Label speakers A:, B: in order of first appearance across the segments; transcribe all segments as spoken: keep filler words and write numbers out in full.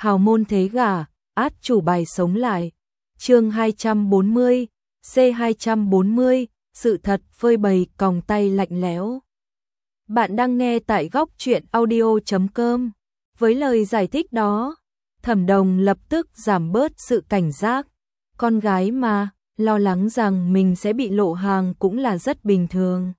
A: hào môn thế gả, át chủ bài sống lại. Chương hai trăm bốn mươi, C hai trăm bốn mươi, sự thật phơi bày còng tay lạnh lẽo. Bạn đang nghe tại góc truyện audio chấm com. Với lời giải thích đó, Thẩm Đồng lập tức giảm bớt sự cảnh giác. Con gái mà, lo lắng rằng mình sẽ bị lộ hàng cũng là rất bình thường.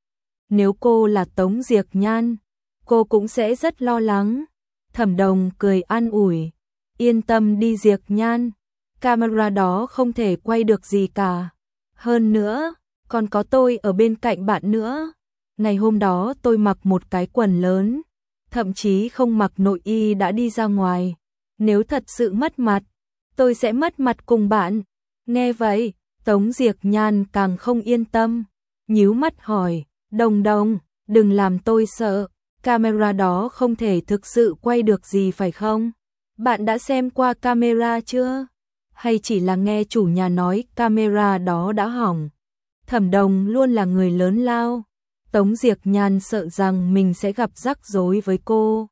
A: Nếu cô là Tống Diệc Nhan, cô cũng sẽ rất lo lắng. Thẩm Đồng cười an ủi, yên tâm đi Diệc Nhan, camera đó không thể quay được gì cả. Hơn nữa, còn có tôi ở bên cạnh bạn nữa. Ngày hôm đó tôi mặc một cái quần lớn, thậm chí không mặc nội y đã đi ra ngoài. Nếu thật sự mất mặt, tôi sẽ mất mặt cùng bạn. Nghe vậy, Tống Diệc Nhan càng không yên tâm, nhíu mắt hỏi, Đồng Đồng, đừng làm tôi sợ, camera đó không thể thực sự quay được gì phải không? Bạn đã xem qua camera chưa? Hay chỉ là nghe chủ nhà nói camera đó đã hỏng? Thẩm Đồng luôn là người lớn lao. Tống Diệc Nhan sợ rằng mình sẽ gặp rắc rối với cô.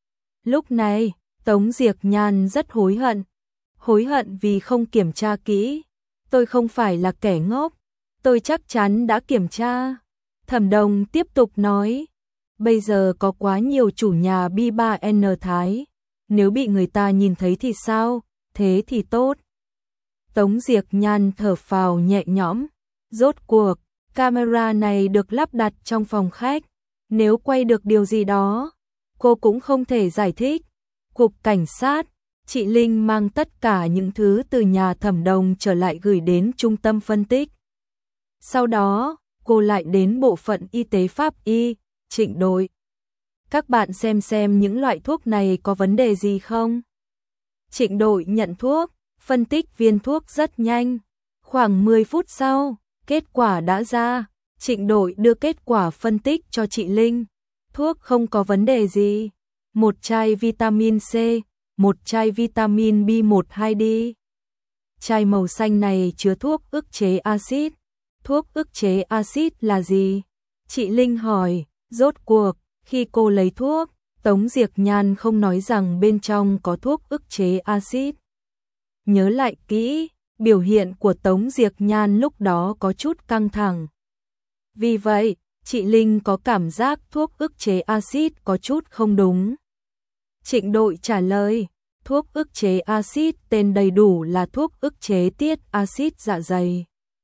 A: Lúc này, Tống Diệc Nhan rất hối hận. Hối hận vì không kiểm tra kỹ. Tôi không phải là kẻ ngốc. Tôi chắc chắn đã kiểm tra. Thẩm Đồng tiếp tục nói. Bây giờ có quá nhiều chủ nhà B ba N Thái. Nếu bị người ta nhìn thấy thì sao? Thế thì tốt. Tống Diệc Nhan thở phào nhẹ nhõm. Rốt cuộc, camera này được lắp đặt trong phòng khách. Nếu quay được điều gì đó, cô cũng không thể giải thích. Cục cảnh sát, chị Linh mang tất cả những thứ từ nhà Thẩm Đồng trở lại gửi đến trung tâm phân tích. Sau đó, cô lại đến bộ phận y tế pháp y, Trịnh Đội. Các bạn xem xem những loại thuốc này có vấn đề gì không? Trịnh Đội nhận thuốc, phân tích viên thuốc rất nhanh. Khoảng mười phút sau, kết quả đã ra. Trịnh Đội đưa kết quả phân tích cho chị Linh. Thuốc không có vấn đề gì. Một chai vitamin C, một chai vitamin B một hai D. Chai màu xanh này chứa thuốc ức chế axit. Thuốc ức chế axit là gì? Chị Linh hỏi. Rốt cuộc, khi cô lấy thuốc, Tống Diệc Nhan không nói rằng bên trong có thuốc ức chế axit. Nhớ lại kỹ, biểu hiện của Tống Diệc Nhan lúc đó có chút căng thẳng. Vì vậy, chị Linh có cảm giác thuốc ức chế axit có chút không đúng. Trịnh Đội trả lời, thuốc ức chế axit tên đầy đủ là thuốc ức chế tiết axit dạ dày.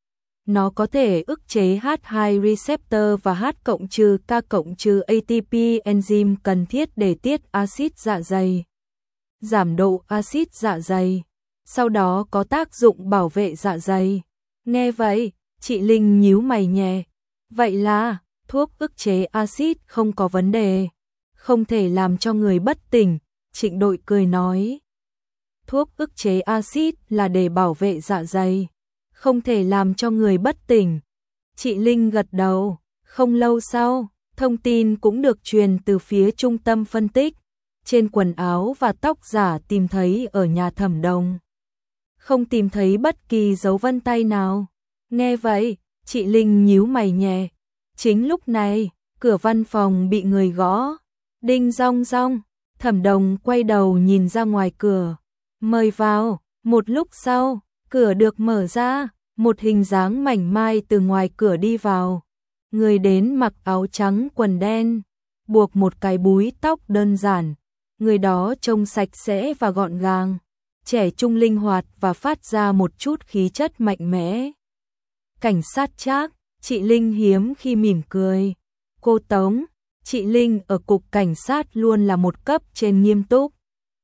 A: Nó có thể ức chế H hai receptor và H cộng trừ K cộng trừ A T P enzyme cần thiết để tiết axit dạ dày, giảm độ axit dạ dày, sau đó có tác dụng bảo vệ dạ dày. Nghe vậy, chị Linh nhíu mày nhẹ. Vậy là, thuốc ức chế axit không có vấn đề, không thể làm cho người bất tỉnh. Trịnh Đội cười nói. Thuốc ức chế axit là để bảo vệ dạ dày, không thể làm cho người bất tỉnh. Chị Linh gật đầu. Không lâu sau, thông tin cũng được truyền từ phía trung tâm phân tích. Trên quần áo và tóc giả tìm thấy ở nhà Thẩm Đồng, không tìm thấy bất kỳ dấu vân tay nào. Nghe vậy, chị Linh nhíu mày nhẹ. Chính lúc này, cửa văn phòng bị người gõ. Đinh rong rong. Thẩm Đồng quay đầu nhìn ra ngoài cửa. Mời vào. Một lúc sau, cửa được mở ra, một hình dáng mảnh mai từ ngoài cửa đi vào. Người đến mặc áo trắng quần đen, buộc một cái búi tóc đơn giản. Người đó trông sạch sẽ và gọn gàng, trẻ trung linh hoạt và phát ra một chút khí chất mạnh mẽ. Cảnh sát Trác, chị Linh hiếm khi mỉm cười. Cô Tống, chị Linh ở cục cảnh sát luôn là một cấp trên nghiêm túc.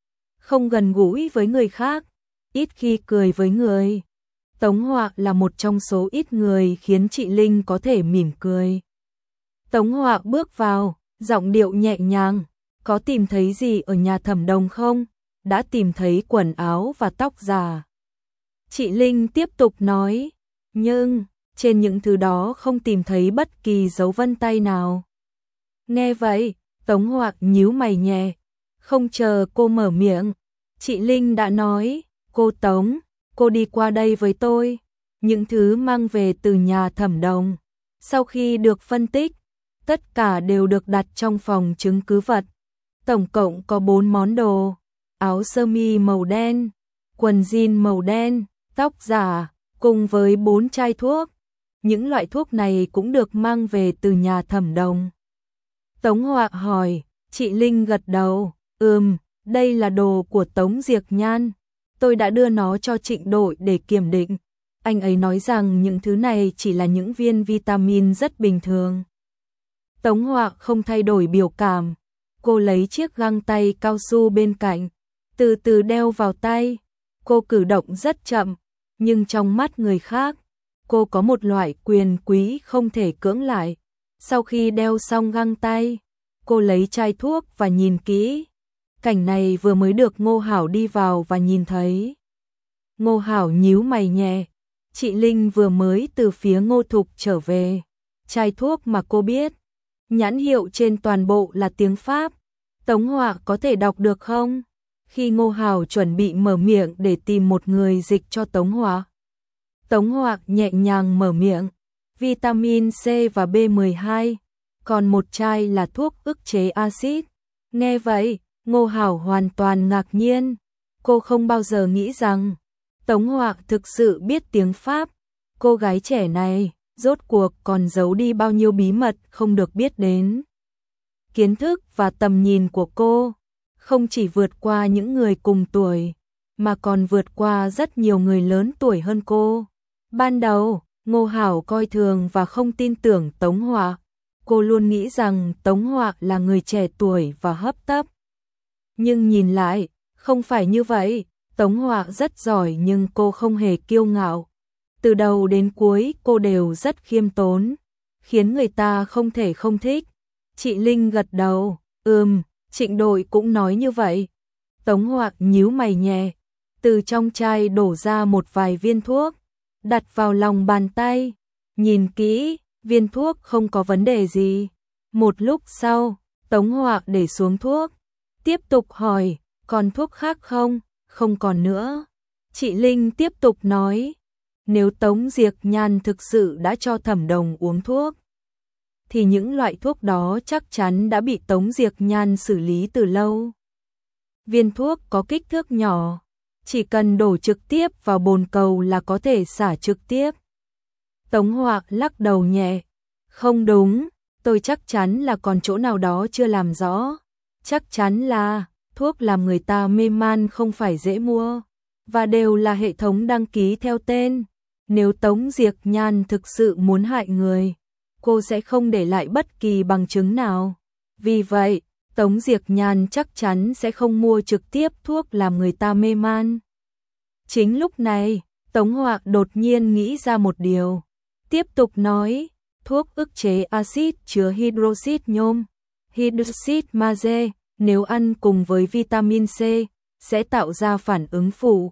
A: Không gần gũi với người khác, ít khi cười với người. Tống Họa là một trong số ít người khiến chị Linh có thể mỉm cười. Tống Họa bước vào, giọng điệu nhẹ nhàng. Có tìm thấy gì ở nhà Thẩm Đồng không? Đã tìm thấy quần áo và tóc giả. Chị Linh tiếp tục nói. Nhưng, trên những thứ đó không tìm thấy bất kỳ dấu vân tay nào. Nghe vậy, Tống Họa nhíu mày nhẹ. Không chờ cô mở miệng, chị Linh đã nói. Cô Tống, cô đi qua đây với tôi. Những thứ mang về từ nhà Thẩm Đồng, sau khi được phân tích, tất cả đều được đặt trong phòng chứng cứ vật. Tổng cộng có bốn món đồ. áo sơ mi màu đen, quần jean màu đen, tóc giả, cùng với bốn chai thuốc. Những loại thuốc này cũng được mang về từ nhà Thẩm Đồng. Tống Họa hỏi, chị Linh gật đầu, ừm, đây là đồ của Tống Diệc Nhan. Tôi đã đưa nó cho Trịnh Đội để kiểm định. Anh ấy nói rằng những thứ này chỉ là những viên vitamin rất bình thường. Tống Họa không thay đổi biểu cảm. Cô lấy chiếc găng tay cao su bên cạnh, từ từ đeo vào tay. Cô cử động rất chậm, nhưng trong mắt người khác, cô có một loại quyền quý không thể cưỡng lại. Sau khi đeo xong găng tay, cô lấy chai thuốc và nhìn kỹ. Cảnh này vừa mới được Ngô Hảo đi vào và nhìn thấy. Ngô Hảo nhíu mày nhẹ. Chị Linh vừa mới từ phía Ngô Thục trở về. Chai thuốc mà cô biết, nhãn hiệu trên toàn bộ là tiếng Pháp. Tống Họa có thể đọc được không? Khi Ngô Hảo chuẩn bị mở miệng để tìm một người dịch cho Tống Họa, Tống Họa nhẹ nhàng mở miệng, vitamin C và B mười hai, còn một chai là thuốc ức chế axit. Nghe vậy, Ngô Hảo hoàn toàn ngạc nhiên. Cô không bao giờ nghĩ rằng Tống Họa thực sự biết tiếng Pháp. Cô gái trẻ này, rốt cuộc còn giấu đi bao nhiêu bí mật không được biết đến. Kiến thức và tầm nhìn của cô không chỉ vượt qua những người cùng tuổi, mà còn vượt qua rất nhiều người lớn tuổi hơn cô. Ban đầu, Ngô Hảo coi thường và không tin tưởng Tống Họa. Cô luôn nghĩ rằng Tống Họa là người trẻ tuổi và hấp tấp. Nhưng nhìn lại, không phải như vậy. Tống Họa rất giỏi nhưng cô không hề kiêu ngạo. Từ đầu đến cuối cô đều rất khiêm tốn, khiến người ta không thể không thích. Chị Linh gật đầu, ừm, Trịnh Đội cũng nói như vậy. Tống Họa nhíu mày nhẹ, từ trong chai đổ ra một vài viên thuốc, đặt vào lòng bàn tay, nhìn kỹ, viên thuốc không có vấn đề gì. Một lúc sau, Tống Họa để xuống thuốc, tiếp tục hỏi, còn thuốc khác không? Không còn nữa. Chị Linh tiếp tục nói, nếu Tống Diệc Nhan thực sự đã cho Thẩm Đồng uống thuốc, thì những loại thuốc đó chắc chắn đã bị Tống Diệc Nhan xử lý từ lâu. Viên thuốc có kích thước nhỏ, chỉ cần đổ trực tiếp vào bồn cầu là có thể xả trực tiếp. Tống Họa lắc đầu nhẹ, không đúng, tôi chắc chắn là còn chỗ nào đó chưa làm rõ. Chắc chắn là thuốc làm người ta mê man không phải dễ mua, và đều là hệ thống đăng ký theo tên. Nếu Tống Diệc Nhan thực sự muốn hại người, cô sẽ không để lại bất kỳ bằng chứng nào. Vì vậy, Tống Diệc Nhan chắc chắn sẽ không mua trực tiếp thuốc làm người ta mê man. Chính lúc này, Tống Họa đột nhiên nghĩ ra một điều. Tiếp tục nói, thuốc ức chế axit chứa hydroxit nhôm, hydroxit magie, nếu ăn cùng với vitamin C, sẽ tạo ra phản ứng phụ,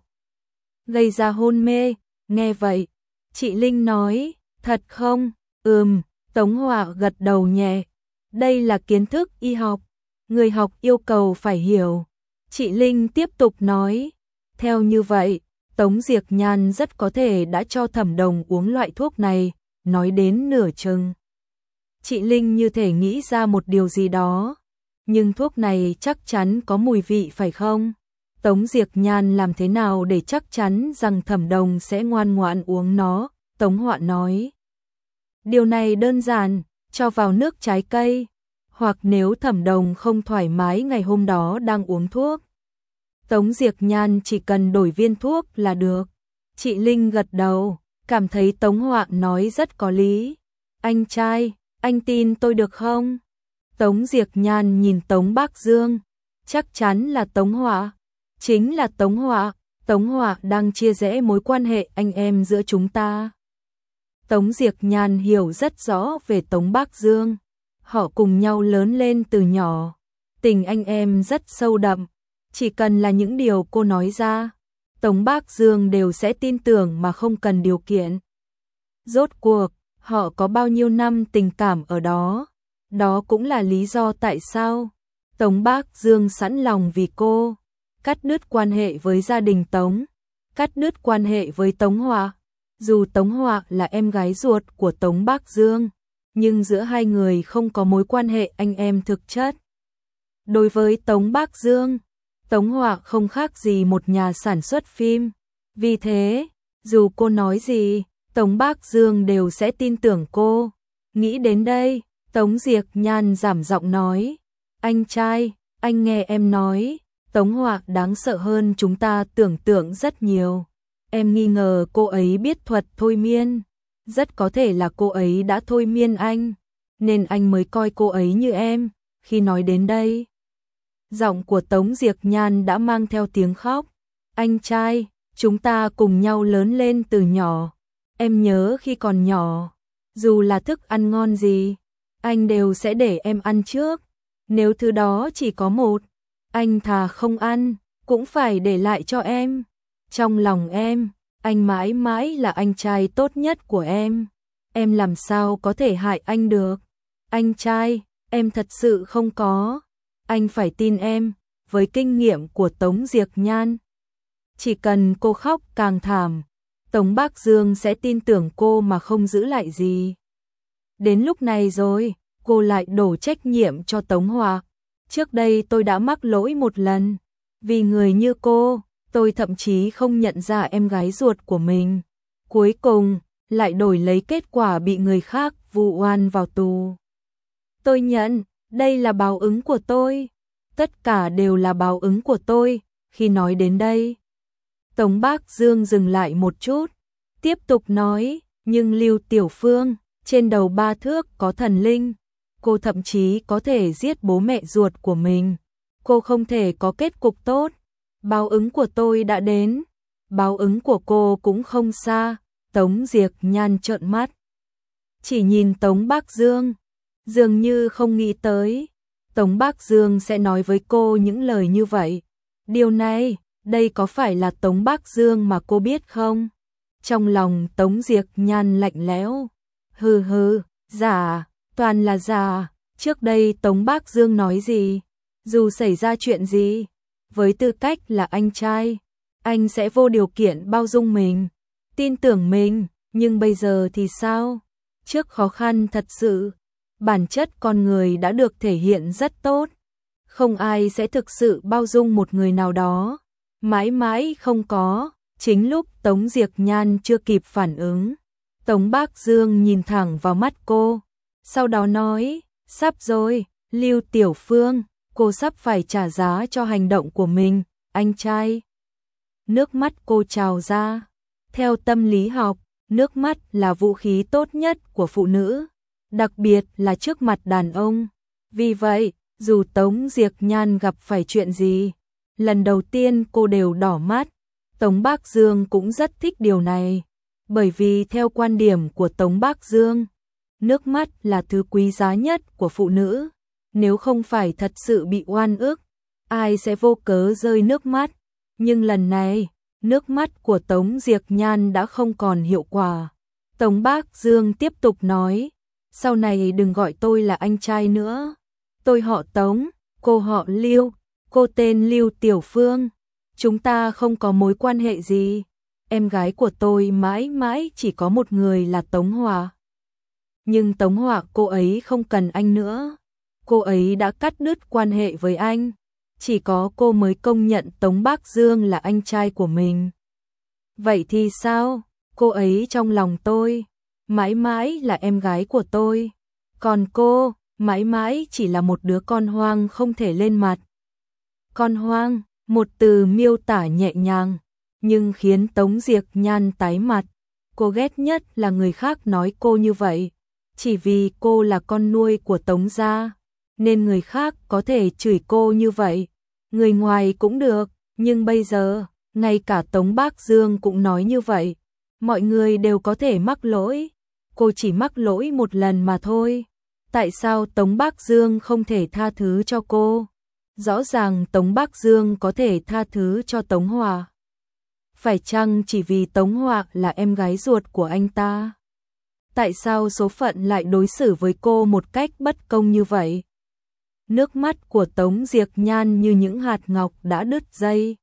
A: gây ra hôn mê. Nghe vậy, chị Linh nói, thật không? Ừm, Tống Họa gật đầu nhẹ. Đây là kiến thức y học, người học yêu cầu phải hiểu. Chị Linh tiếp tục nói, theo như vậy, Tống Diệc Nhan rất có thể đã cho Thẩm Đồng uống loại thuốc này. Nói đến nửa chừng, chị Linh như thể nghĩ ra một điều gì đó. Nhưng thuốc này chắc chắn có mùi vị phải không? Tống Diệc Nhan làm thế nào để chắc chắn rằng Thẩm Đồng sẽ ngoan ngoãn uống nó? Tống Họa nói, điều này đơn giản, cho vào nước trái cây, hoặc nếu Thẩm Đồng không thoải mái ngày hôm đó đang uống thuốc, Tống Diệc Nhan chỉ cần đổi viên thuốc là được. Chị Linh gật đầu, cảm thấy Tống Họa nói rất có lý. Anh trai, anh tin tôi được không? Tống Diệc Nhan nhìn Tống Bác Dương, chắc chắn là Tống Họa. Chính là Tống Họa, Tống Họa đang chia rẽ mối quan hệ anh em giữa chúng ta. Tống Diệc Nhan hiểu rất rõ về Tống Bác Dương. Họ cùng nhau lớn lên từ nhỏ. Tình anh em rất sâu đậm. Chỉ cần là những điều cô nói ra, Tống Bác Dương đều sẽ tin tưởng mà không cần điều kiện. Rốt cuộc, họ có bao nhiêu năm tình cảm ở đó. Đó cũng là lý do tại sao Tống Bác Dương sẵn lòng vì cô cắt đứt quan hệ với gia đình Tống, cắt đứt quan hệ với Tống Họa. Dù Tống Họa là em gái ruột của Tống Bác Dương, nhưng giữa hai người không có mối quan hệ anh em thực chất. Đối với Tống Bác Dương, Tống Họa không khác gì một nhà sản xuất phim. Vì thế, dù cô nói gì, Tống Bác Dương đều sẽ tin tưởng cô. Nghĩ đến đây, Tống Diệc Nhan giảm giọng nói, anh trai, anh nghe em nói, Tống Họa đáng sợ hơn chúng ta tưởng tượng rất nhiều. Em nghi ngờ cô ấy biết thuật thôi miên. Rất có thể là cô ấy đã thôi miên anh, nên anh mới coi cô ấy như em. Khi nói đến đây, giọng của Tống Diệc Nhan đã mang theo tiếng khóc. Anh trai, chúng ta cùng nhau lớn lên từ nhỏ. Em nhớ khi còn nhỏ, dù là thức ăn ngon gì, anh đều sẽ để em ăn trước. Nếu thứ đó chỉ có một, anh thà không ăn, cũng phải để lại cho em. Trong lòng em, anh mãi mãi là anh trai tốt nhất của em. Em làm sao có thể hại anh được? Anh trai, em thật sự không có. Anh phải tin em, với kinh nghiệm của Tống Diệc Nhan. Chỉ cần cô khóc càng thảm, Tống Bác Dương sẽ tin tưởng cô mà không giữ lại gì. Đến lúc này rồi, cô lại đổ trách nhiệm cho Tống Họa. Trước đây tôi đã mắc lỗi một lần. Vì người như cô, tôi thậm chí không nhận ra em gái ruột của mình. Cuối cùng, lại đổi lấy kết quả bị người khác vu oan vào tù. Tôi nhận, đây là báo ứng của tôi. Tất cả đều là báo ứng của tôi. Khi nói đến đây, Tống Bác Dương dừng lại một chút, tiếp tục nói, nhưng Lưu Tiểu Phương, trên đầu ba thước có thần linh. Cô thậm chí có thể giết bố mẹ ruột của mình. Cô không thể có kết cục tốt. Báo ứng của tôi đã đến. Báo ứng của cô cũng không xa. Tống Diệc Nhan trợn mắt, chỉ nhìn Tống Bác Dương, dường như không nghĩ tới Tống Bác Dương sẽ nói với cô những lời như vậy. Điều này, đây có phải là Tống Bác Dương mà cô biết không? Trong lòng Tống Diệc Nhan lạnh lẽo. Hừ hừ, giả, toàn là giả. Trước đây Tống Bác Dương nói gì? Dù xảy ra chuyện gì, với tư cách là anh trai, anh sẽ vô điều kiện bao dung mình, tin tưởng mình. Nhưng bây giờ thì sao? Trước khó khăn thật sự, bản chất con người đã được thể hiện rất tốt. Không ai sẽ thực sự bao dung một người nào đó. Mãi mãi không có. Chính lúc Tống Diệc Nhan chưa kịp phản ứng, Tống Bác Dương nhìn thẳng vào mắt cô, sau đó nói, sắp rồi, Lưu Tiểu Phương, cô sắp phải trả giá cho hành động của mình, anh trai. Nước mắt cô trào ra. Theo tâm lý học, nước mắt là vũ khí tốt nhất của phụ nữ, đặc biệt là trước mặt đàn ông. Vì vậy, dù Tống Diệc Nhan gặp phải chuyện gì, lần đầu tiên cô đều đỏ mắt. Tống Bác Dương cũng rất thích điều này, bởi vì theo quan điểm của Tống Bác Dương, nước mắt là thứ quý giá nhất của phụ nữ. Nếu không phải thật sự bị oan ức, ai sẽ vô cớ rơi nước mắt. Nhưng lần này, nước mắt của Tống Diệc Nhan đã không còn hiệu quả. Tống Bác Dương tiếp tục nói, sau này đừng gọi tôi là anh trai nữa. Tôi họ Tống, cô họ Lưu, cô tên Lưu Tiểu Phương. Chúng ta không có mối quan hệ gì. Em gái của tôi mãi mãi chỉ có một người là Tống Họa. Nhưng Tống Họa cô ấy không cần anh nữa. Cô ấy đã cắt đứt quan hệ với anh. Chỉ có cô mới công nhận Tống Bác Dương là anh trai của mình. Vậy thì sao? Cô ấy trong lòng tôi mãi mãi là em gái của tôi. Còn cô mãi mãi chỉ là một đứa con hoang không thể lên mặt. Con hoang, một từ miêu tả nhẹ nhàng, nhưng khiến Tống Diệc Nhan tái mặt. Cô ghét nhất là người khác nói cô như vậy. Chỉ vì cô là con nuôi của Tống gia, nên người khác có thể chửi cô như vậy. Người ngoài cũng được, nhưng bây giờ, ngay cả Tống Bác Dương cũng nói như vậy. Mọi người đều có thể mắc lỗi. Cô chỉ mắc lỗi một lần mà thôi. Tại sao Tống Bác Dương không thể tha thứ cho cô? Rõ ràng Tống Bác Dương có thể tha thứ cho Tống Họa. Phải chăng chỉ vì Tống Họa là em gái ruột của anh ta? Tại sao số phận lại đối xử với cô một cách bất công như vậy? Nước mắt của Tống Diệc Nhan như những hạt ngọc đã đứt dây.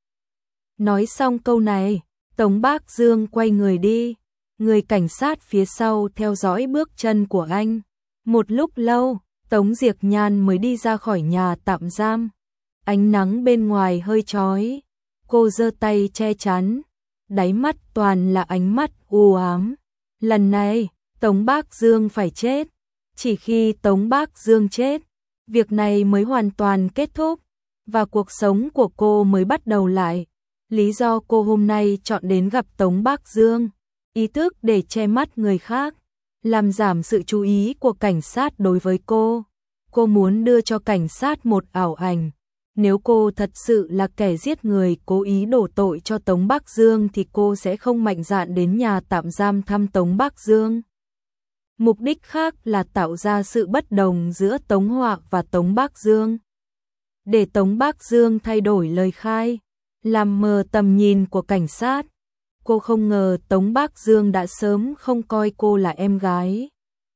A: Nói xong câu này, Tống Bác Dương quay người đi. Người cảnh sát phía sau theo dõi bước chân của anh. Một lúc lâu, Tống Diệc Nhan mới đi ra khỏi nhà tạm giam. ánh nắng bên ngoài hơi chói. Cô giơ tay che chắn, đáy mắt toàn là ánh mắt u ám. Lần này, Tống Bác Dương phải chết. Chỉ khi Tống Bác Dương chết, việc này mới hoàn toàn kết thúc, và cuộc sống của cô mới bắt đầu lại. Lý do cô hôm nay chọn đến gặp Tống Bác Dương, ý thức để che mắt người khác, làm giảm sự chú ý của cảnh sát đối với cô. Cô muốn đưa cho cảnh sát một ảo ảnh. Nếu cô thật sự là kẻ giết người cố ý đổ tội cho Tống Bác Dương thì cô sẽ không mạnh dạn đến nhà tạm giam thăm Tống Bác Dương. Mục đích khác là tạo ra sự bất đồng giữa Tống Họa và Tống Bác Dương. Để Tống Bác Dương thay đổi lời khai, làm mờ tầm nhìn của cảnh sát. Cô không ngờ Tống Bác Dương đã sớm không coi cô là em gái.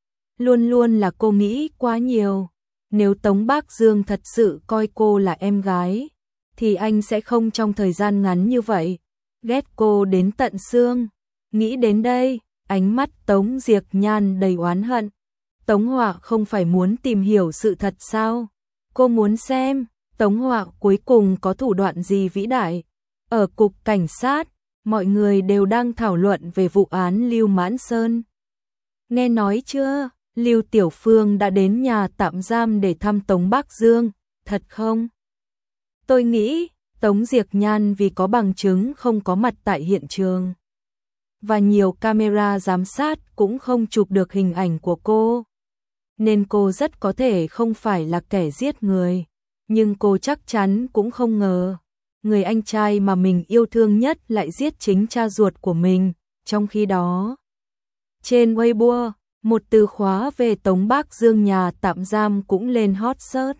A: Luôn luôn là cô nghĩ quá nhiều. Nếu Tống Bác Dương thật sự coi cô là em gái, thì anh sẽ không trong thời gian ngắn như vậy ghét cô đến tận xương. Nghĩ đến đây, ánh mắt Tống Diệc Nhan đầy oán hận. Tống Họa không phải muốn tìm hiểu sự thật sao? Cô muốn xem Tống Họa cuối cùng có thủ đoạn gì vĩ đại. Ở cục cảnh sát, mọi người đều đang thảo luận về vụ án Lưu Mãn Sơn. Nghe nói chưa? Lưu Tiểu Phương đã đến nhà tạm giam để thăm Tống Bác Dương, thật không? Tôi nghĩ, Tống Diệc Nhan vì có bằng chứng không có mặt tại hiện trường. Và nhiều camera giám sát cũng không chụp được hình ảnh của cô. Nên cô rất có thể không phải là kẻ giết người. Nhưng cô chắc chắn cũng không ngờ, người anh trai mà mình yêu thương nhất lại giết chính cha ruột của mình. Trong khi đó, trên Weibo, một từ khóa về Tống Bác Dương nhà tạm giam cũng lên hot search.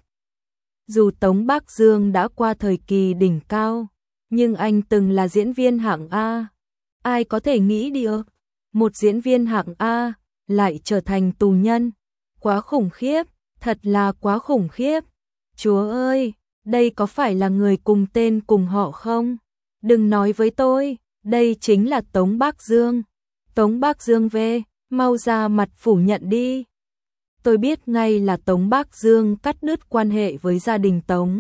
A: Dù Tống Bác Dương đã qua thời kỳ đỉnh cao, nhưng anh từng là diễn viên hạng A. Ai có thể nghĩ được, một diễn viên hạng A lại trở thành tù nhân. Quá khủng khiếp, thật là quá khủng khiếp. Chúa ơi, đây có phải là người cùng tên cùng họ không? Đừng nói với tôi, đây chính là Tống Bác Dương. Tống Bác Dương về, mau ra mặt phủ nhận đi. Tôi biết ngay là Tống Bác Dương cắt đứt quan hệ với gia đình Tống.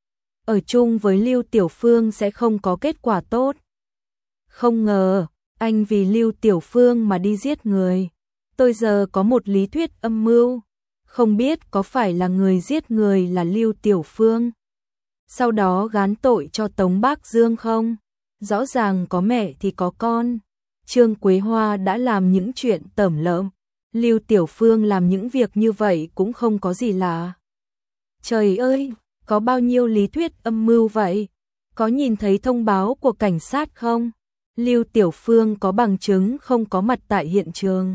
A: Ở chung với Lưu Tiểu Phương sẽ không có kết quả tốt. Không ngờ, anh vì Lưu Tiểu Phương mà đi giết người. Tôi giờ có một lý thuyết âm mưu. Không biết có phải là người giết người là Lưu Tiểu Phương, sau đó gán tội cho Tống Bác Dương không? Rõ ràng có mẹ thì có con. Trương Quế Hoa đã làm những chuyện tởm lợm. Lưu Tiểu Phương làm những việc như vậy cũng không có gì lạ. Trời ơi, có bao nhiêu lý thuyết âm mưu vậy? Có nhìn thấy thông báo của cảnh sát không? Lưu Tiểu Phương có bằng chứng không có mặt tại hiện trường.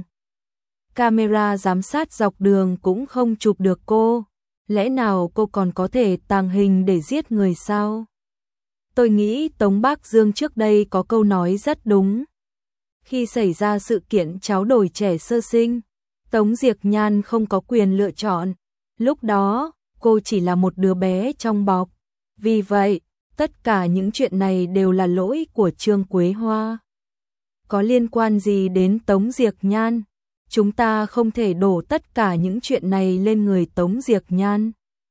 A: Camera giám sát dọc đường cũng không chụp được cô. Lẽ nào cô còn có thể tàng hình để giết người sao? Tôi nghĩ Tống Bác Dương trước đây có câu nói rất đúng. Khi xảy ra sự kiện cháu đổi trẻ sơ sinh, Tống Diệc Nhan không có quyền lựa chọn. Lúc đó, cô chỉ là một đứa bé trong bọc. Vì vậy, tất cả những chuyện này đều là lỗi của Trương Quế Hoa. Có liên quan gì đến Tống Diệc Nhan? Chúng ta không thể đổ tất cả những chuyện này lên người Tống Diệc Nhan.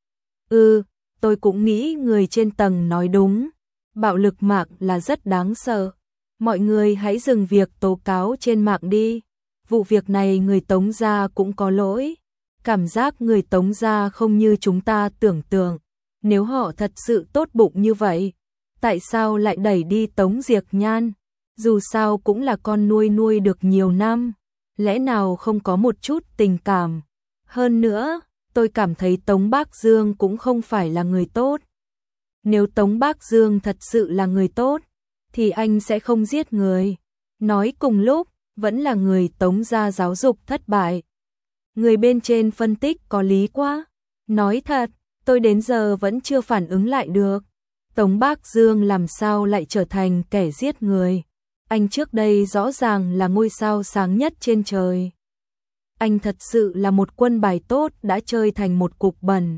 A: Ừ, tôi cũng nghĩ người trên tầng nói đúng. Bạo lực mạng là rất đáng sợ. Mọi người hãy dừng việc tố cáo trên mạng đi. Vụ việc này người Tống gia cũng có lỗi. Cảm giác người Tống gia không như chúng ta tưởng tượng. Nếu họ thật sự tốt bụng như vậy, tại sao lại đẩy đi Tống Diệc Nhan? Dù sao cũng là con nuôi nuôi được nhiều năm. Lẽ nào không có một chút tình cảm? Hơn nữa, tôi cảm thấy Tống Bác Dương cũng không phải là người tốt. Nếu Tống Bác Dương thật sự là người tốt, thì anh sẽ không giết người. Nói cùng lúc, vẫn là người Tống gia giáo dục thất bại. Người bên trên phân tích có lý quá. Nói thật, tôi đến giờ vẫn chưa phản ứng lại được. Tống Bác Dương làm sao lại trở thành kẻ giết người? Anh trước đây rõ ràng là ngôi sao sáng nhất trên trời. Anh thật sự là một quân bài tốt đã chơi thành một cục bẩn.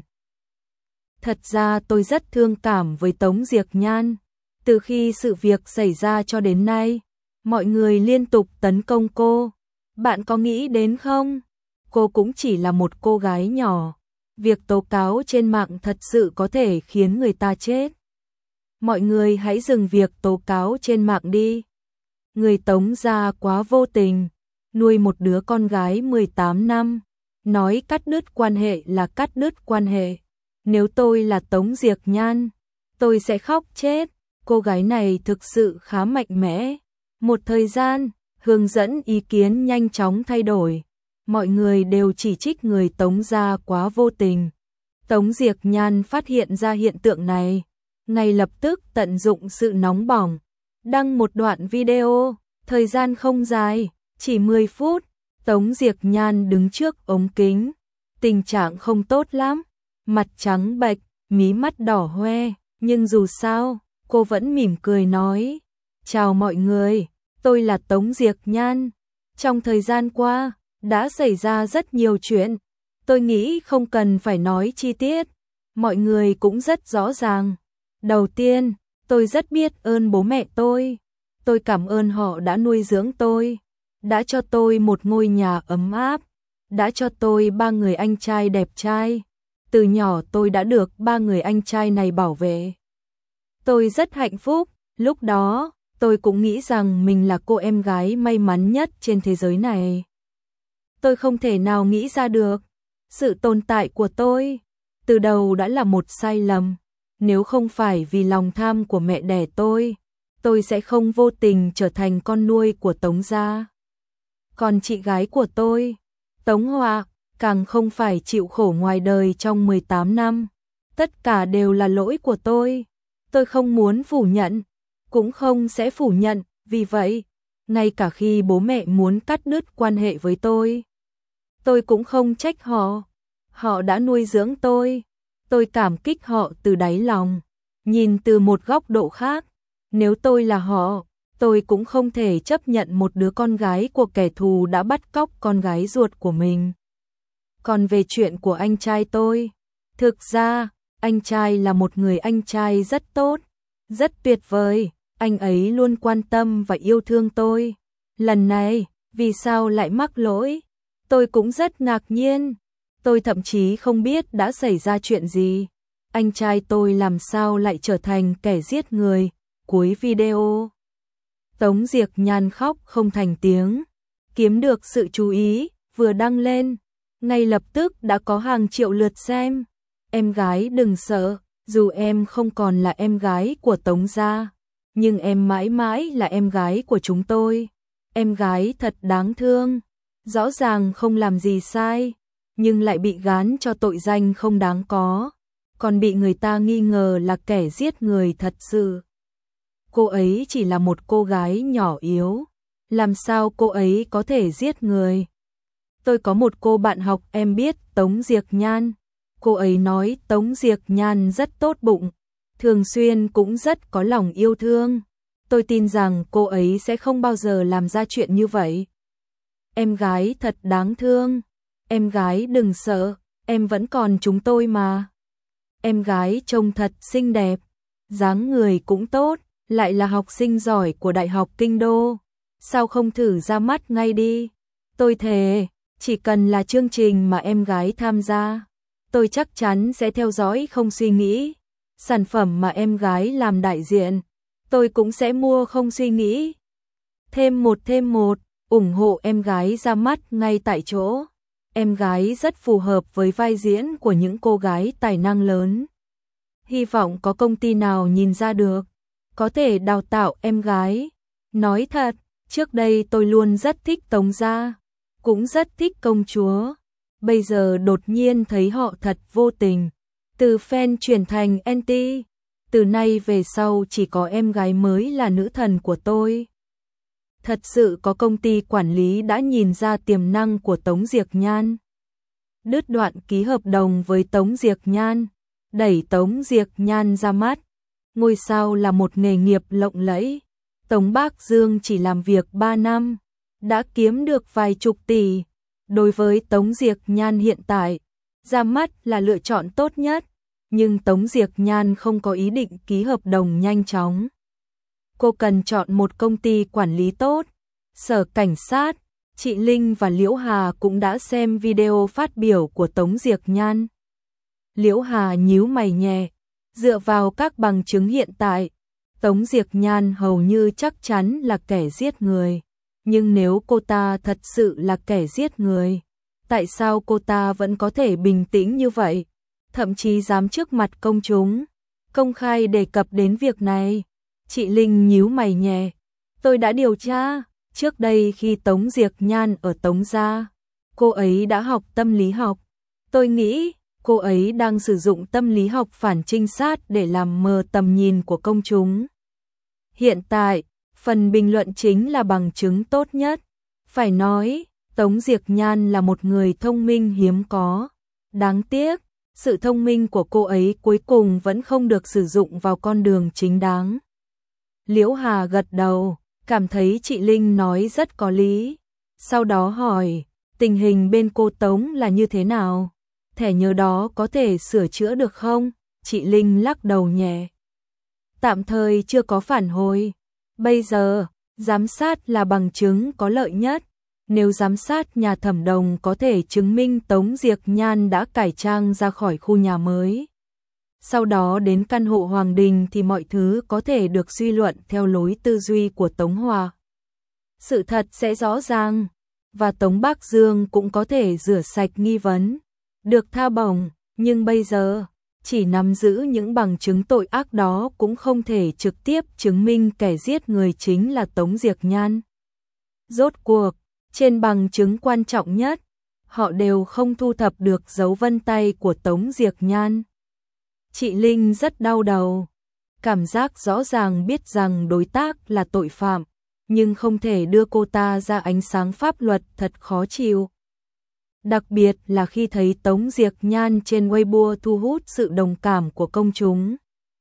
A: Thật ra tôi rất thương cảm với Tống Diệc Nhan. Từ khi sự việc xảy ra cho đến nay, mọi người liên tục tấn công cô. Bạn có nghĩ đến không? Cô cũng chỉ là một cô gái nhỏ. Việc tố cáo trên mạng thật sự có thể khiến người ta chết. Mọi người hãy dừng việc tố cáo trên mạng đi. Người Tống gia quá vô tình, nuôi một đứa con gái mười tám năm, nói cắt đứt quan hệ là cắt đứt quan hệ. Nếu tôi là Tống Diệc Nhan, tôi sẽ khóc chết. Cô gái này thực sự khá mạnh mẽ. Một thời gian, hướng dẫn ý kiến nhanh chóng thay đổi. Mọi người đều chỉ trích người Tống gia quá vô tình. Tống Diệc Nhan phát hiện ra hiện tượng này, ngay lập tức tận dụng sự nóng bỏng, đăng một đoạn video, thời gian không dài, chỉ mười phút, Tống Diệc Nhan đứng trước ống kính, tình trạng không tốt lắm, mặt trắng bệch, mí mắt đỏ hoe, nhưng dù sao, cô vẫn mỉm cười nói: "Chào mọi người, tôi là Tống Diệc Nhan. Trong thời gian qua, đã xảy ra rất nhiều chuyện, tôi nghĩ không cần phải nói chi tiết, mọi người cũng rất rõ ràng. Đầu tiên, tôi rất biết ơn bố mẹ tôi, tôi cảm ơn họ đã nuôi dưỡng tôi, đã cho tôi một ngôi nhà ấm áp, đã cho tôi ba người anh trai đẹp trai. Từ nhỏ tôi đã được ba người anh trai này bảo vệ. Tôi rất hạnh phúc, lúc đó, tôi cũng nghĩ rằng mình là cô em gái may mắn nhất trên thế giới này. Tôi không thể nào nghĩ ra được, sự tồn tại của tôi từ đầu đã là một sai lầm. Nếu không phải vì lòng tham của mẹ đẻ tôi, tôi sẽ không vô tình trở thành con nuôi của Tống gia. Còn chị gái của tôi, Tống Họa, càng không phải chịu khổ ngoài đời trong mười tám năm. Tất cả đều là lỗi của tôi. Tôi không muốn phủ nhận, cũng không sẽ phủ nhận, vì vậy, ngay cả khi bố mẹ muốn cắt đứt quan hệ với tôi, tôi cũng không trách họ. Họ đã nuôi dưỡng tôi, tôi cảm kích họ từ đáy lòng. Nhìn từ một góc độ khác, nếu tôi là họ, tôi cũng không thể chấp nhận một đứa con gái của kẻ thù đã bắt cóc con gái ruột của mình. Còn về chuyện của anh trai tôi, thực ra, anh trai là một người anh trai rất tốt, rất tuyệt vời, anh ấy luôn quan tâm và yêu thương tôi. Lần này, vì sao lại mắc lỗi? Tôi cũng rất ngạc nhiên, tôi thậm chí không biết đã xảy ra chuyện gì. Anh trai tôi làm sao lại trở thành kẻ giết người? Cuối video, Tống Diệc Nhan khóc không thành tiếng, kiếm được sự chú ý, vừa đăng lên, ngay lập tức đã có hàng triệu lượt xem. Em gái đừng sợ, dù em không còn là em gái của Tống gia, nhưng em mãi mãi là em gái của chúng tôi. Em gái thật đáng thương, rõ ràng không làm gì sai, nhưng lại bị gán cho tội danh không đáng có, còn bị người ta nghi ngờ là kẻ giết người thật sự. Cô ấy chỉ là một cô gái nhỏ yếu, làm sao cô ấy có thể giết người? Tôi có một cô bạn học em biết Tống Diệc Nhan, cô ấy nói Tống Diệc Nhan rất tốt bụng, thường xuyên cũng rất có lòng yêu thương. Tôi tin rằng cô ấy sẽ không bao giờ làm ra chuyện như vậy. Em gái thật đáng thương, em gái đừng sợ, em vẫn còn chúng tôi mà. Em gái trông thật xinh đẹp, dáng người cũng tốt, lại là học sinh giỏi của Đại học Kinh Đô. Sao không thử ra mắt ngay đi? Tôi thề, chỉ cần là chương trình mà em gái tham gia, tôi chắc chắn sẽ theo dõi không suy nghĩ. Sản phẩm mà em gái làm đại diện, tôi cũng sẽ mua không suy nghĩ. Thêm một thêm một, ủng hộ em gái ra mắt ngay tại chỗ. Em gái rất phù hợp với vai diễn của những cô gái tài năng lớn. Hy vọng có công ty nào nhìn ra được, có thể đào tạo em gái. Nói thật, trước đây tôi luôn rất thích Tống gia, cũng rất thích công chúa. Bây giờ đột nhiên thấy họ thật vô tình, từ fan chuyển thành anti. Từ nay về sau chỉ có em gái mới là nữ thần của tôi. Thật sự có công ty quản lý đã nhìn ra tiềm năng của Tống Diệc Nhan. Đứt đoạn ký hợp đồng với Tống Diệc Nhan, đẩy Tống Diệc Nhan ra mắt. Ngôi sao là một nghề nghiệp lộng lẫy. Tống Bác Dương chỉ làm việc ba năm, đã kiếm được vài chục tỷ. Đối với Tống Diệc Nhan hiện tại, ra mắt là lựa chọn tốt nhất. Nhưng Tống Diệc Nhan không có ý định ký hợp đồng nhanh chóng. Cô cần chọn một công ty quản lý tốt. Sở Cảnh sát, chị Linh và Liễu Hà cũng đã xem video phát biểu của Tống Diệc Nhan. Liễu Hà nhíu mày nhẹ, dựa vào các bằng chứng hiện tại, Tống Diệc Nhan hầu như chắc chắn là kẻ giết người. Nhưng nếu cô ta thật sự là kẻ giết người, tại sao cô ta vẫn có thể bình tĩnh như vậy, thậm chí dám trước mặt công chúng công khai đề cập đến việc này? Chị Linh nhíu mày nhẹ, tôi đã điều tra, trước đây khi Tống Diệc Nhan ở Tống gia, cô ấy đã học tâm lý học. Tôi nghĩ cô ấy đang sử dụng tâm lý học phản trinh sát để làm mờ tầm nhìn của công chúng. Hiện tại, phần bình luận chính là bằng chứng tốt nhất. Phải nói, Tống Diệc Nhan là một người thông minh hiếm có. Đáng tiếc, sự thông minh của cô ấy cuối cùng vẫn không được sử dụng vào con đường chính đáng. Liễu Hà gật đầu, cảm thấy chị Linh nói rất có lý. Sau đó hỏi, tình hình bên cô Tống là như thế nào? Thẻ nhớ đó có thể sửa chữa được không? Chị Linh lắc đầu nhẹ. Tạm thời chưa có phản hồi. Bây giờ, giám sát là bằng chứng có lợi nhất. Nếu giám sát nhà Thẩm Đồng có thể chứng minh Tống Diệc Nhan đã cải trang ra khỏi khu nhà mới, sau đó đến căn hộ Hoàng Đình thì mọi thứ có thể được suy luận theo lối tư duy của Tống Hòa. Sự thật sẽ rõ ràng, và Tống Bắc Dương cũng có thể rửa sạch nghi vấn, được tha bổng, nhưng bây giờ, chỉ nắm giữ những bằng chứng tội ác đó cũng không thể trực tiếp chứng minh kẻ giết người chính là Tống Diệc Nhan. Rốt cuộc, trên bằng chứng quan trọng nhất, họ đều không thu thập được dấu vân tay của Tống Diệc Nhan. Chị Linh rất đau đầu, cảm giác rõ ràng biết rằng đối tác là tội phạm, nhưng không thể đưa cô ta ra ánh sáng pháp luật thật khó chịu. Đặc biệt là khi thấy Tống Diệc Nhan trên Weibo thu hút sự đồng cảm của công chúng.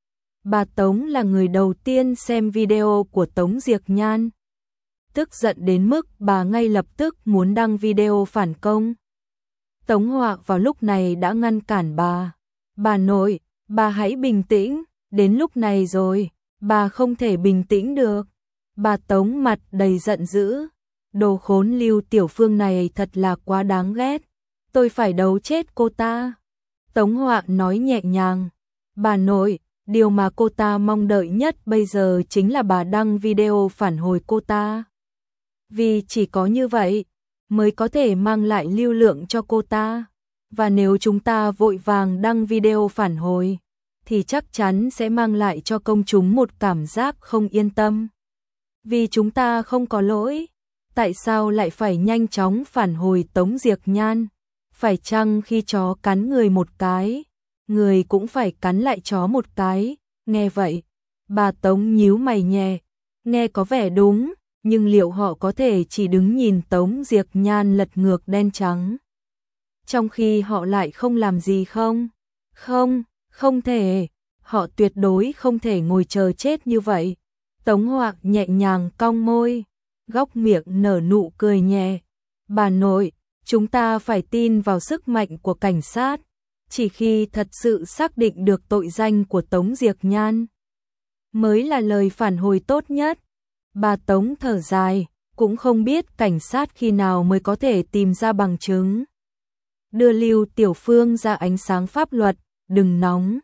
A: Bà Tống là người đầu tiên xem video của Tống Diệc Nhan. Tức giận đến mức bà ngay lập tức muốn đăng video phản công. Tống Hòa vào lúc này đã ngăn cản bà. Bà nội, bà hãy bình tĩnh, đến lúc này rồi, bà không thể bình tĩnh được. Bà Tống mặt đầy giận dữ. Đồ khốn Lưu Tiểu Phương này thật là quá đáng ghét. Tôi phải đấu chết cô ta. Tống Họa nói nhẹ nhàng. Bà nội, điều mà cô ta mong đợi nhất bây giờ chính là bà đăng video phản hồi cô ta. Vì chỉ có như vậy mới có thể mang lại lưu lượng cho cô ta. Và nếu chúng ta vội vàng đăng video phản hồi, thì chắc chắn sẽ mang lại cho công chúng một cảm giác không yên tâm. Vì chúng ta không có lỗi, tại sao lại phải nhanh chóng phản hồi Tống Diệc Nhan? Phải chăng khi chó cắn người một cái, người cũng phải cắn lại chó một cái? Nghe vậy, bà Tống nhíu mày nhẹ, nghe có vẻ đúng, nhưng liệu họ có thể chỉ đứng nhìn Tống Diệc Nhan lật ngược đen trắng, trong khi họ lại không làm gì không? Không, không thể, họ tuyệt đối không thể ngồi chờ chết như vậy. Tống Hoạc nhẹ nhàng cong môi, góc miệng nở nụ cười nhẹ. Bà nội, chúng ta phải tin vào sức mạnh của cảnh sát, chỉ khi thật sự xác định được tội danh của Tống Diệc Nhan mới là lời phản hồi tốt nhất. Bà Tống thở dài, cũng không biết cảnh sát khi nào mới có thể tìm ra bằng chứng. Đưa Lưu Tiểu Phương ra ánh sáng pháp luật, đừng nóng.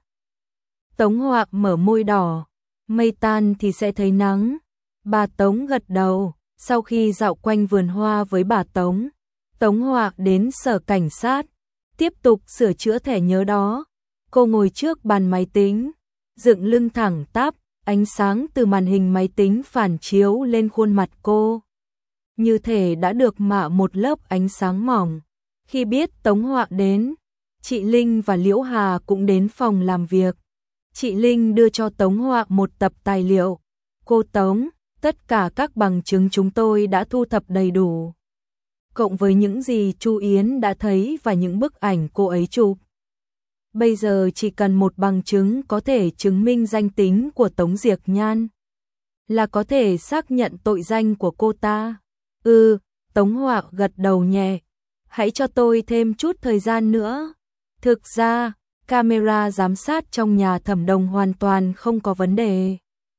A: Tống Hoạc mở môi đỏ, mây tan thì sẽ thấy nắng. Bà Tống gật đầu, sau khi dạo quanh vườn hoa với bà Tống, Tống Hoạc đến sở cảnh sát, tiếp tục sửa chữa thẻ nhớ đó. Cô ngồi trước bàn máy tính, dựng lưng thẳng tắp, ánh sáng từ màn hình máy tính phản chiếu lên khuôn mặt cô, như thể đã được mạ một lớp ánh sáng mỏng. Khi biết Tống Hoạc đến, chị Linh và Liễu Hà cũng đến phòng làm việc. Chị Linh đưa cho Tống Hoạc một tập tài liệu. Cô Tống, tất cả các bằng chứng chúng tôi đã thu thập đầy đủ, cộng với những gì Chu Yến đã thấy và những bức ảnh cô ấy chụp. Bây giờ chỉ cần một bằng chứng có thể chứng minh danh tính của Tống Diệc Nhan, là có thể xác nhận tội danh của cô ta. Ừ, Tống Hoạc gật đầu nhẹ. Hãy cho tôi thêm chút thời gian nữa. Thực ra, camera giám sát trong nhà Thẩm Đồng hoàn toàn không có vấn đề.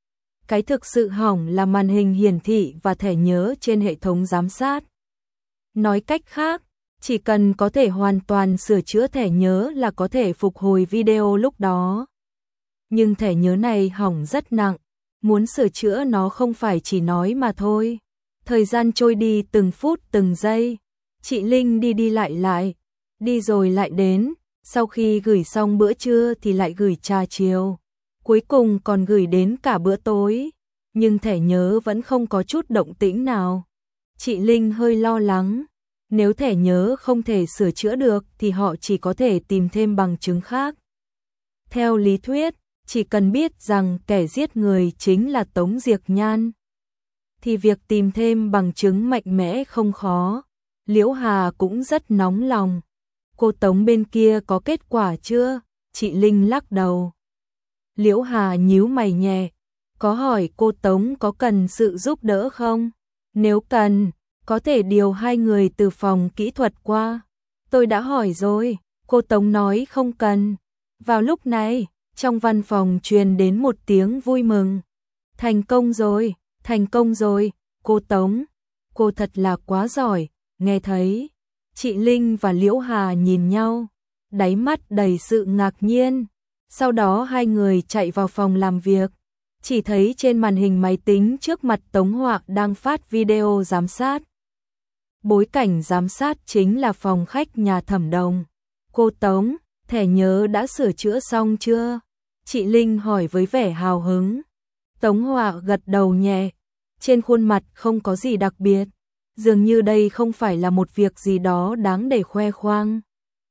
A: Cái thực sự hỏng là màn hình hiển thị và thẻ nhớ trên hệ thống giám sát. Nói cách khác, Chỉ cần có thể hoàn toàn sửa chữa thẻ nhớ là có thể phục hồi video lúc đó. Nhưng thẻ nhớ này hỏng rất nặng, muốn sửa chữa nó không phải chỉ nói mà thôi. Thời gian trôi đi từng phút từng giây, chị Linh đi đi lại lại, đi rồi lại đến, sau khi gửi xong bữa trưa thì lại gửi trà chiều, cuối cùng còn gửi đến cả bữa tối, nhưng thẻ nhớ vẫn không có chút động tĩnh nào. Chị Linh hơi lo lắng, nếu thẻ nhớ không thể sửa chữa được thì họ chỉ có thể tìm thêm bằng chứng khác. Theo lý thuyết, chỉ cần biết rằng kẻ giết người chính là Tống Diệc Nhan, thì việc tìm thêm bằng chứng mạnh mẽ không khó. Liễu Hà cũng rất nóng lòng. Cô Tống bên kia có kết quả chưa? Chị Linh lắc đầu. Liễu Hà nhíu mày nhẹ, có hỏi cô Tống có cần sự giúp đỡ không? Nếu cần, có thể điều hai người từ phòng kỹ thuật qua. Tôi đã hỏi rồi, cô Tống nói không cần. Vào lúc này, trong văn phòng truyền đến một tiếng vui mừng. Thành công rồi, thành công rồi, cô Tống. Cô thật là quá giỏi, nghe thấy. Chị Linh và Liễu Hà nhìn nhau, đáy mắt đầy sự ngạc nhiên. Sau đó hai người chạy vào phòng làm việc. Chỉ thấy trên màn hình máy tính trước mặt Tống Họa đang phát video giám sát. Bối cảnh giám sát chính là phòng khách nhà Thẩm Đồng. Cô Tống, thẻ nhớ đã sửa chữa xong chưa? Chị Linh hỏi với vẻ hào hứng. Tống Họa gật đầu nhẹ, trên khuôn mặt không có gì đặc biệt, dường như đây không phải là một việc gì đó đáng để khoe khoang.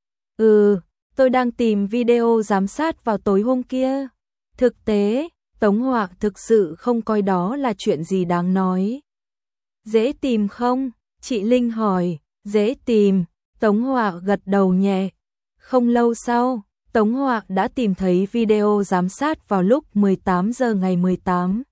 A: Ừ, tôi đang tìm video giám sát vào tối hôm kia. Thực tế, Tống Họa thực sự không coi đó là chuyện gì đáng nói. Dễ tìm không? Chị Linh hỏi. Dễ tìm, Tống Họa gật đầu nhẹ. Không lâu sau, Tống Họa đã tìm thấy video giám sát vào lúc mười tám giờ ngày mười tám.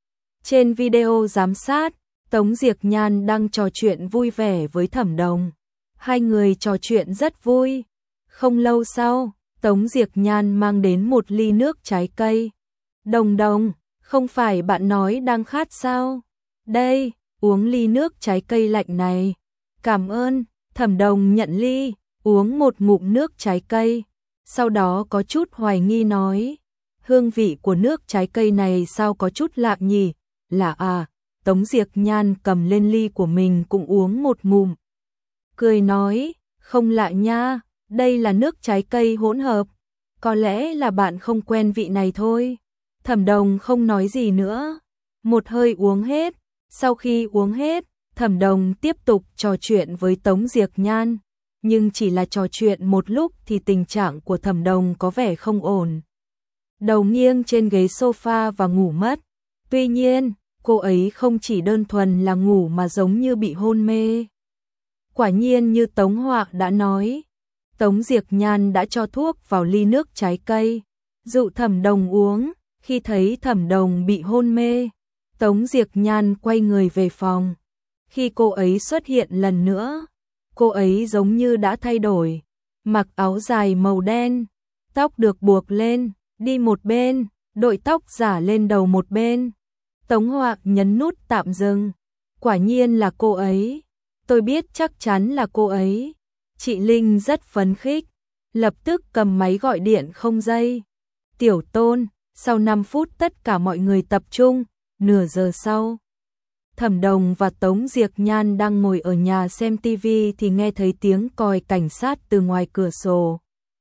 A: Trên video giám sát, Tống Diệc Nhan đang trò chuyện vui vẻ với Thẩm Đồng. Hai người trò chuyện rất vui. Không lâu sau, Tống Diệc Nhan mang đến một ly nước trái cây. Đồng Đồng, không phải bạn nói đang khát sao? Đây, uống ly nước trái cây lạnh này. Cảm ơn. Thẩm Đồng nhận ly, uống một ngụm nước trái cây. Sau đó có chút hoài nghi nói, hương vị của nước trái cây này sao có chút lạ nhỉ? Lạ à? Tống Diệc Nhan cầm lên ly của mình cũng uống một ngụm. Cười nói, không lạ nha, đây là nước trái cây hỗn hợp. Có lẽ là bạn không quen vị này thôi. Thẩm Đồng không nói gì nữa. Một hơi uống hết. Sau khi uống hết, Thẩm Đồng tiếp tục trò chuyện với Tống Diệc Nhan. Nhưng chỉ là trò chuyện một lúc thì tình trạng của Thẩm Đồng có vẻ không ổn. Đầu nghiêng trên ghế sofa và ngủ mất. Tuy nhiên, cô ấy không chỉ đơn thuần là ngủ mà giống như bị hôn mê. Quả nhiên như Tống Họa đã nói, Tống Diệc Nhan đã cho thuốc vào ly nước trái cây, dụ Thẩm Đồng uống. Khi thấy Thẩm Đồng bị hôn mê, Tống Diệc Nhan quay người về phòng. Khi cô ấy xuất hiện lần nữa, cô ấy giống như đã thay đổi, mặc áo dài màu đen, tóc được buộc lên, đi một bên, đội tóc giả lên đầu một bên. Tống Họa nhấn nút tạm dừng. Quả nhiên là cô ấy. Tôi biết chắc chắn là cô ấy. Chị Linh rất phấn khích, lập tức cầm máy gọi điện không dây. Tiểu Tôn, sau năm phút tất cả mọi người tập trung, nửa giờ sau. Thẩm Đồng và Tống Diệc Nhan đang ngồi ở nhà xem tivi thì nghe thấy tiếng còi cảnh sát từ ngoài cửa sổ.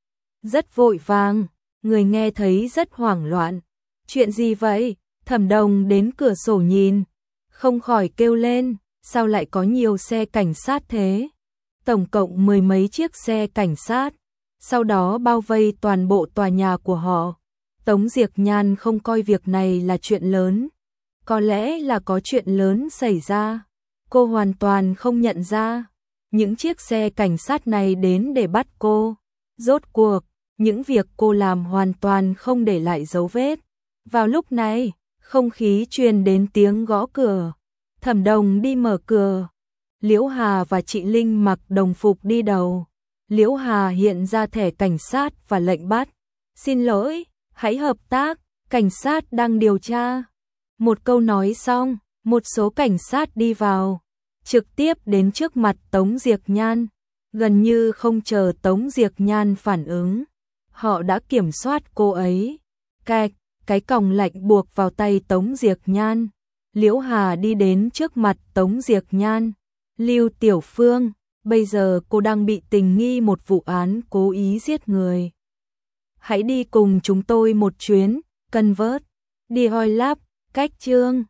A: Rất vội vàng, người nghe thấy rất hoảng loạn. Chuyện gì vậy? Thẩm Đồng đến cửa sổ nhìn, không khỏi kêu lên, sao lại có nhiều xe cảnh sát thế? Tổng cộng mười mấy chiếc xe cảnh sát, sau đó bao vây toàn bộ tòa nhà của họ. Tống Diệc Nhan không coi việc này là chuyện lớn. Có lẽ là có chuyện lớn xảy ra. Cô hoàn toàn không nhận ra. Những chiếc xe cảnh sát này đến để bắt cô. Rốt cuộc, những việc cô làm hoàn toàn không để lại dấu vết. Vào lúc này, không khí truyền đến tiếng gõ cửa. Thẩm Đồng đi mở cửa. Liễu Hà và chị Linh mặc đồng phục đi đầu. Liễu Hà hiện ra thẻ cảnh sát và lệnh bắt. Xin lỗi, hãy hợp tác, cảnh sát đang điều tra. Một câu nói xong, một số cảnh sát đi vào, trực tiếp đến trước mặt Tống Diệc Nhan. Gần như không chờ Tống Diệc Nhan phản ứng, họ đã kiểm soát cô ấy. Cạch, cái còng lạnh buộc vào tay Tống Diệc Nhan. Liễu Hà đi đến trước mặt Tống Diệc Nhan. Lưu Tiểu Phương, bây giờ cô đang bị tình nghi một vụ án cố ý giết người. Hãy đi cùng chúng tôi một chuyến, Convert, đi Hoi Lab, cách chương